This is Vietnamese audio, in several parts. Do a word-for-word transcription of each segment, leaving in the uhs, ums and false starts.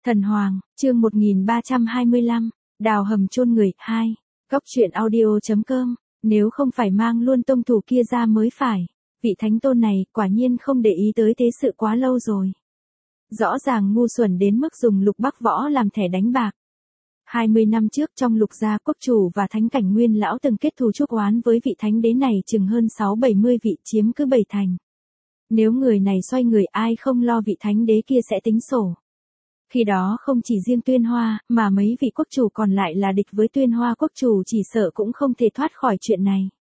Thần Hoàng, chương một nghìn ba trăm hai mươi lăm, đào hầm chôn người, hai. Góc truyện audio.com, nếu không phải mang luôn tông thủ kia ra mới phải. Vị thánh tôn này, quả nhiên không để ý tới thế sự quá lâu rồi. Rõ ràng ngu xuẩn đến mức dùng lục bắc võ làm thẻ đánh bạc. hai mươi năm trước trong lục gia quốc chủ và thánh cảnh nguyên lão từng kết thù chuốc oán với vị thánh đế này chừng hơn sáu bảy mươi vị chiếm cứ bảy thành. Nếu người này xoay người ai không lo vị thánh đế kia sẽ tính sổ. Khi đó không chỉ riêng Tuyên Hoa, mà mấy vị quốc chủ còn lại là địch với Tuyên Hoa quốc chủ chỉ sợ cũng không thể thoát khỏi chuyện này.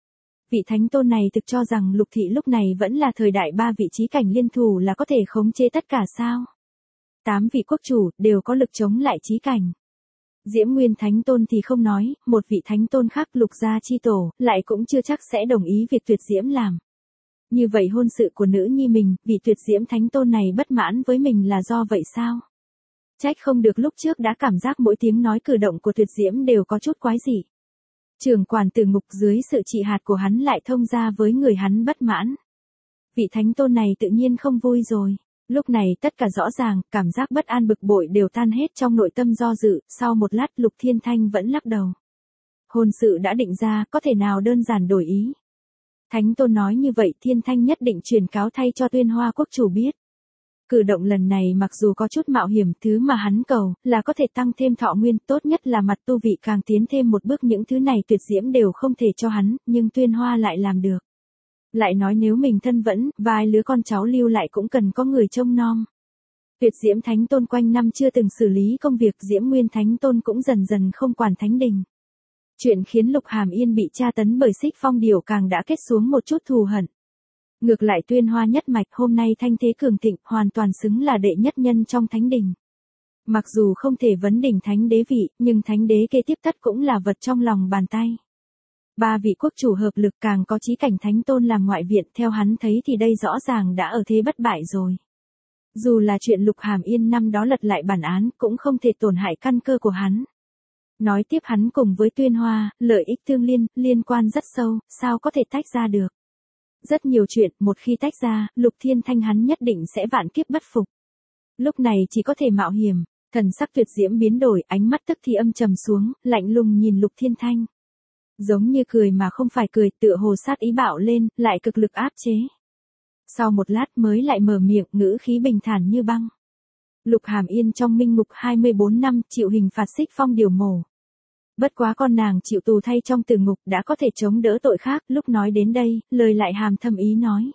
Vị thánh tôn này thực cho rằng lục thị lúc này vẫn là thời đại ba vị trí cảnh liên thủ là có thể khống chế tất cả sao. Tám vị quốc chủ đều có lực chống lại trí cảnh. Diễm Nguyên Thánh Tôn thì không nói, một vị thánh tôn khác lục gia chi tổ, lại cũng chưa chắc sẽ đồng ý việc Tuyệt Diễm làm. Như vậy hôn sự của nữ nhi mình, vị Tuyệt Diễm Thánh Tôn này bất mãn với mình là do vậy sao? Trách không được lúc trước đã cảm giác mỗi tiếng nói cử động của Tuyệt Diễm đều có chút quái dị. Trưởng quản Tử Ngục dưới sự trị hạt của hắn lại thông ra với người hắn bất mãn. Vị thánh tôn này tự nhiên không vui rồi. Lúc này tất cả rõ ràng, cảm giác bất an bực bội đều tan hết trong nội tâm do dự, sau một lát Lục Thiên Thanh vẫn lắc đầu. Hôn sự đã định ra, có thể nào đơn giản đổi ý. Thánh tôn nói như vậy Thiên Thanh nhất định truyền cáo thay cho Tuyên Hoa quốc chủ biết. Cử động lần này mặc dù có chút mạo hiểm, thứ mà hắn cầu là có thể tăng thêm thọ nguyên, tốt nhất là mặt tu vị càng tiến thêm một bước, những thứ này Tuyệt Diễm đều không thể cho hắn, nhưng Tuyên Hoa lại làm được. Lại nói nếu mình thân vẫn, vài lứa con cháu lưu lại cũng cần có người trông nom. Tuyệt Diễm Thánh Tôn quanh năm chưa từng xử lý công việc, Diễm Nguyên Thánh Tôn cũng dần dần không quản thánh đình. Chuyện khiến Lục Hàm Yên bị tra tấn bởi Xích Phong Điểu càng đã kết xuống một chút thù hận. Ngược lại Tuyên Hoa nhất mạch hôm nay thanh thế cường thịnh, hoàn toàn xứng là đệ nhất nhân trong thánh đình. Mặc dù không thể vấn đỉnh thánh đế vị, nhưng thánh đế kế tiếp tất cũng là vật trong lòng bàn tay. Ba vị quốc chủ hợp lực càng có chí cảnh thánh tôn làm ngoại viện, theo hắn thấy thì đây rõ ràng đã ở thế bất bại rồi. Dù là chuyện Lục Hàm Yên năm đó lật lại bản án cũng không thể tổn hại căn cơ của hắn. Nói tiếp hắn cùng với Tuyên Hoa, lợi ích tương liên, liên quan rất sâu, sao có thể tách ra được. Rất nhiều chuyện, một khi tách ra, Lục Thiên Thanh hắn nhất định sẽ vạn kiếp bất phục. Lúc này chỉ có thể mạo hiểm, thần sắc Tuyệt Diễm biến đổi, ánh mắt tức thì âm trầm xuống, lạnh lùng nhìn Lục Thiên Thanh. Giống như cười mà không phải cười, tựa hồ sát ý bạo lên, lại cực lực áp chế. Sau một lát mới lại mở miệng, ngữ khí bình thản như băng. Lục Hàm Yên trong minh ngục hai mươi bốn năm chịu hình phạt Xích Phong Điểu mổ. Bất quá con nàng chịu tù thay trong Tử Ngục đã có thể chống đỡ tội khác, lúc nói đến đây, lời lại hàm thâm ý nói.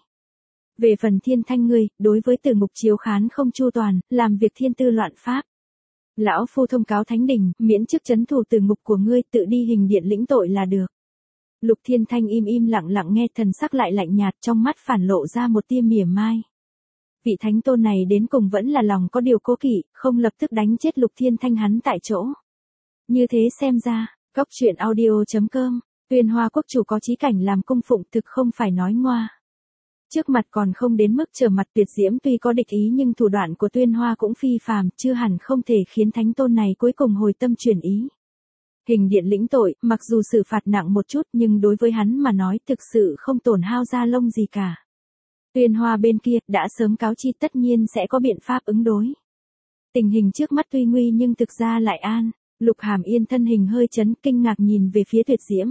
Về phần Thiên Thanh ngươi, đối với Tử Ngục chiếu khán không chu toàn, làm việc thiên tư loạn pháp. Lão phu thông cáo thánh đình, miễn chức trấn thủ Tử Ngục của ngươi, tự đi hình điện lĩnh tội là được. Lục Thiên Thanh im im lặng lặng nghe, thần sắc lại lạnh nhạt, trong mắt phản lộ ra một tia mỉa mai. Vị thánh tôn này đến cùng vẫn là lòng có điều cố kỵ, không lập tức đánh chết Lục Thiên Thanh hắn tại chỗ. Như thế xem ra, góc truyện audio.com, Tuyên Hoa quốc chủ có chí cảnh làm cung phụng thực không phải nói ngoa. Trước mặt còn không đến mức trở mặt Tuyệt Diễm tuy có địch ý nhưng thủ đoạn của Tuyên Hoa cũng phi phàm, chưa hẳn không thể khiến thánh tôn này cuối cùng hồi tâm chuyển ý. Hình điện lĩnh tội, mặc dù xử phạt nặng một chút nhưng đối với hắn mà nói thực sự không tổn hao da lông gì cả. Tuyên Hoa bên kia đã sớm cáo chi tất nhiên sẽ có biện pháp ứng đối. Tình hình trước mắt tuy nguy nhưng thực ra lại an. Lục Hàm Yên thân hình hơi chấn, kinh ngạc nhìn về phía Tuyệt Diễm.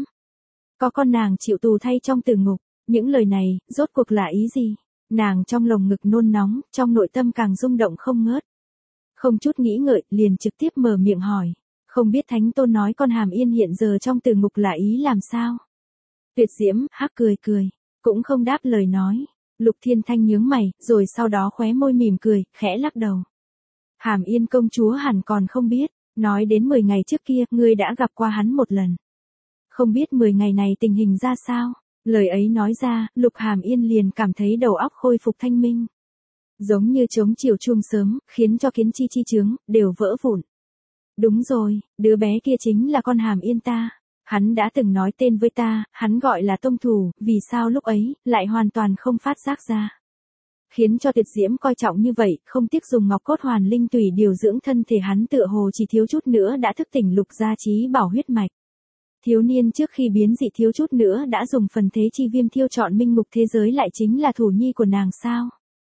Có con nàng chịu tù thay trong Tử Ngục, những lời này, rốt cuộc là ý gì? Nàng trong lồng ngực nôn nóng, trong nội tâm càng rung động không ngớt. Không chút nghĩ ngợi, liền trực tiếp mở miệng hỏi. Không biết thánh tôn nói con Hàm Yên hiện giờ trong Tử Ngục là ý làm sao? Tuyệt Diễm, hắc cười cười, cũng không đáp lời nói. Lục Thiên Thanh nhướng mày, rồi sau đó khóe môi mỉm cười, khẽ lắc đầu. Hàm Yên công chúa hẳn còn không biết. Nói đến mười ngày trước kia, ngươi đã gặp qua hắn một lần. Không biết mười ngày này tình hình ra sao? Lời ấy nói ra, Lục Hàm Yên liền cảm thấy đầu óc khôi phục thanh minh. Giống như trống chiều chuông sớm, khiến cho kiến chi chi chướng, đều vỡ vụn. Đúng rồi, đứa bé kia chính là con Hàm Yên ta. Hắn đã từng nói tên với ta, hắn gọi là tông thủ, vì sao lúc ấy, lại hoàn toàn không phát giác ra. Khiến cho Tuyệt Diễm coi trọng như vậy, không tiếc dùng ngọc cốt hoàn linh tùy điều dưỡng thân thể hắn, tựa hồ chỉ thiếu chút nữa đã thức tỉnh Lục gia trí bảo huyết mạch. Thiếu niên trước khi biến dị thiếu chút nữa đã dùng phần thế chi viêm thiêu trọn minh ngục thế giới, lại chính là thủ nhi của nàng sao?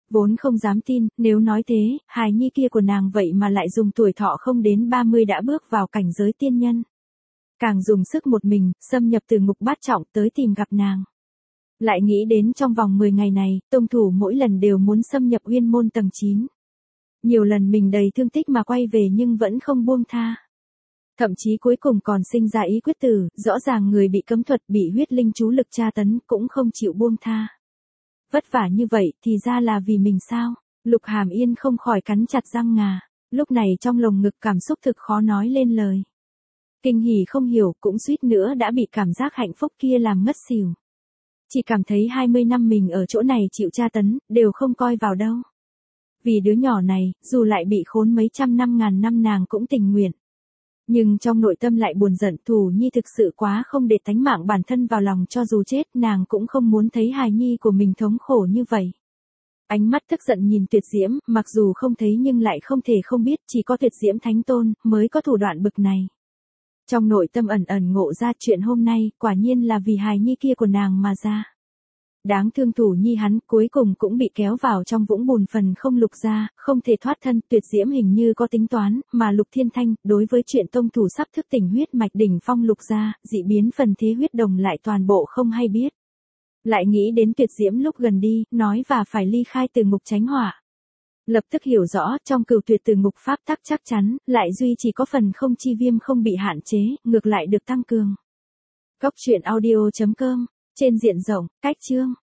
Vốn không dám tin, nếu nói thế, hài nhi kia của nàng vậy mà lại dùng tuổi thọ không đến ba mươi đã bước vào cảnh giới tiên nhân. Càng dùng sức một mình, xâm nhập từ ngục bát trọng tới tìm gặp nàng. Lại nghĩ đến trong vòng mười ngày này, tông thủ mỗi lần đều muốn xâm nhập uyên môn tầng chín. Nhiều lần mình đầy thương tích mà quay về nhưng vẫn không buông tha. Thậm chí cuối cùng còn sinh ra ý quyết tử, rõ ràng người bị cấm thuật bị huyết linh chú lực tra tấn cũng không chịu buông tha. Vất vả như vậy thì ra là vì mình sao? Lục Hàm Yên không khỏi cắn chặt răng ngà, lúc này trong lồng ngực cảm xúc thực khó nói lên lời. Kinh hỉ không hiểu cũng suýt nữa đã bị cảm giác hạnh phúc kia làm ngất xỉu. Chỉ cảm thấy hai mươi năm mình ở chỗ này chịu tra tấn, đều không coi vào đâu. Vì đứa nhỏ này, dù lại bị khốn mấy trăm năm ngàn năm nàng cũng tình nguyện. Nhưng trong nội tâm lại buồn giận, Thủ Nhi thực sự quá không để tánh mạng bản thân vào lòng, cho dù chết nàng cũng không muốn thấy hài nhi của mình thống khổ như vậy. Ánh mắt tức giận nhìn Tuyệt Diễm, mặc dù không thấy nhưng lại không thể không biết chỉ có Tuyệt Diễm Thánh Tôn mới có thủ đoạn bực này. Trong nội tâm ẩn ẩn ngộ ra chuyện hôm nay, quả nhiên là vì hài nhi kia của nàng mà ra. Đáng thương Thủ Nhi hắn cuối cùng cũng bị kéo vào trong vũng bùn phần không lục ra, không thể thoát thân. Tuyệt Diễm hình như có tính toán, mà Lục Thiên Thanh, đối với chuyện tông thủ sắp thức tỉnh huyết mạch đỉnh phong lục ra, dị biến phần thế huyết đồng lại toàn bộ không hay biết. Lại nghĩ đến Tuyệt Diễm lúc gần đi, nói và phải ly khai từ ngục tránh hỏa. Lập tức hiểu rõ, trong cửu tuyệt từ ngục pháp tắc chắc chắn, lại duy chỉ có phần không chi viêm không bị hạn chế, ngược lại được tăng cường. Góc truyện audio chấm com, trên diện rộng, cách chương.